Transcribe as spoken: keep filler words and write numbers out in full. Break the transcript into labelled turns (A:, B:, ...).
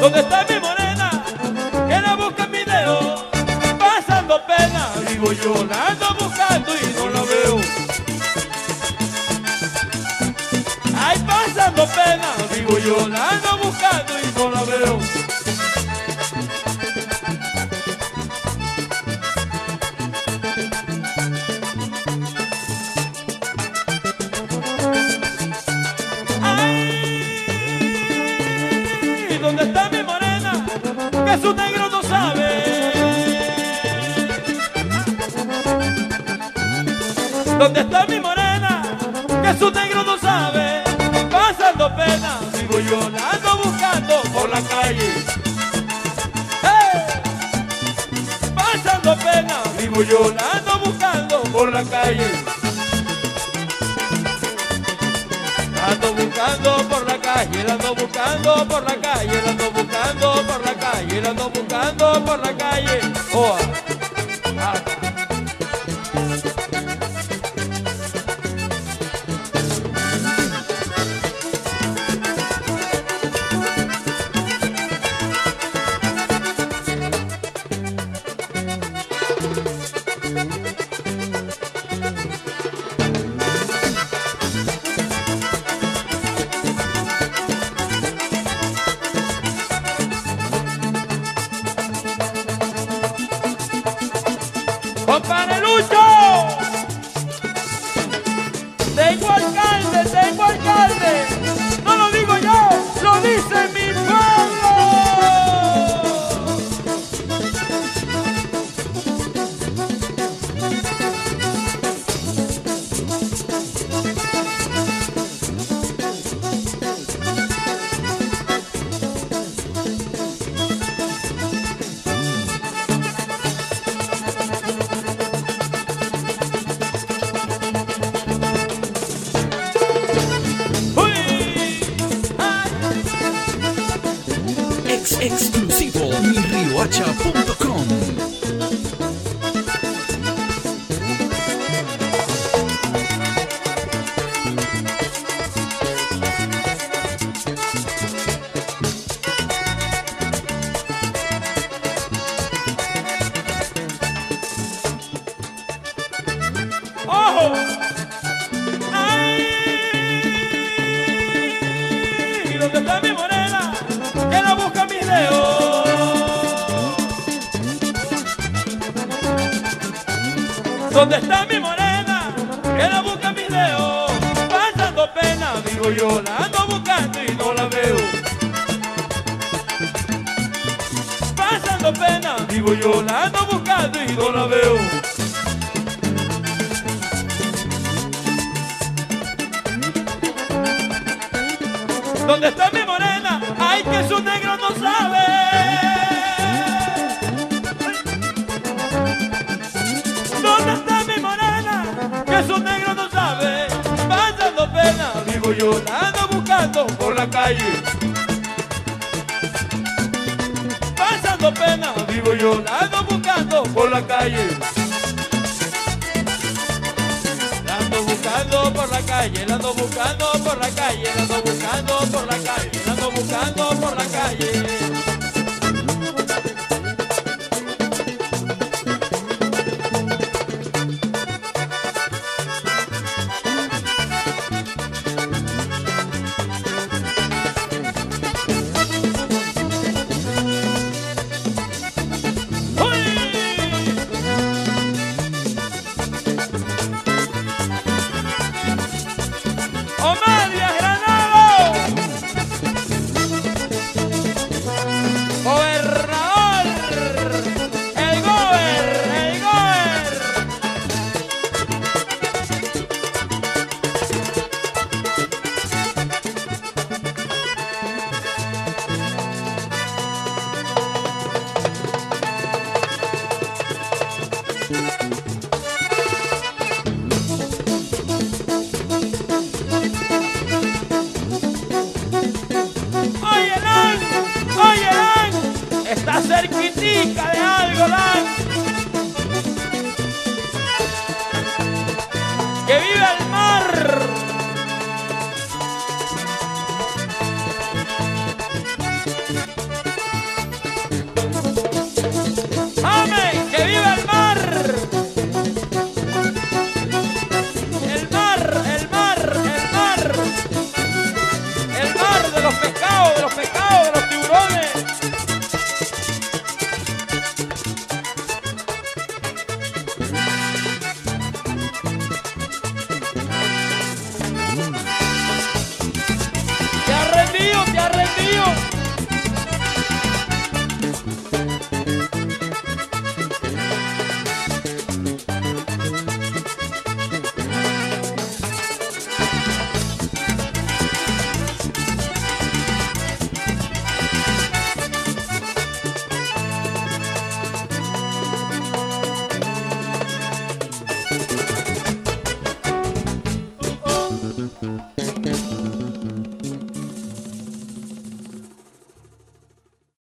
A: ¿Dónde está mi morena? Que la busca en video, pasando pena. Digo yo, la ando buscando y no la veo. Ay, pasando pena. Digo yo, la ando buscando y no la veo. Ay, ¿dónde está mi morena? Que su negro no sabe. ¿Dónde está mi morena? Que su negro no sabe. Pasando pena, digo yo, la ando buscando por la calle. ¡Hey! Pasando pena, digo yo, la ando buscando por la calle. La ando buscando por la calle, la ando buscando por la calle, la ando buscando por la calle, la ando buscando por la calle. Oh, ah. ¡Compadre Lucho! Tengo alcalde, tengo alcalde. No lo digo yo, lo dice mi pueblo.
B: Exclusivo mi riohacha punto com.
A: ¡Ojo! ¡Ay! ¿Dónde está mi morena? Que la busca mi dedo. ¿Dónde está mi morena? Que la busca mi dedo. Pasando pena, digo yo, la ando buscando y no la veo. Pasando pena, digo yo, la ando buscando y no la veo. ¿Dónde está mi morena? Ay, que su negro no sabe. ¿Dónde está mi morena? Que su negro no sabe. Pasando pena, digo yo, la ando buscando por la calle. Pasando pena, digo yo, la ando buscando por la calle. La ando buscando por la calle, la ando buscando por la calle, la ando buscando por la calle, la ando buscando por la calle. ¡Omar Díaz Granado! ¡Gobernador! ¡El gober! ¡El gober! Oye, Lan, oye, Lan, está cerquitica de algo, Lan. ¡Que viva el mar! los pescados, de los pescados, de los tiburones. Te has rendido, te has rendido.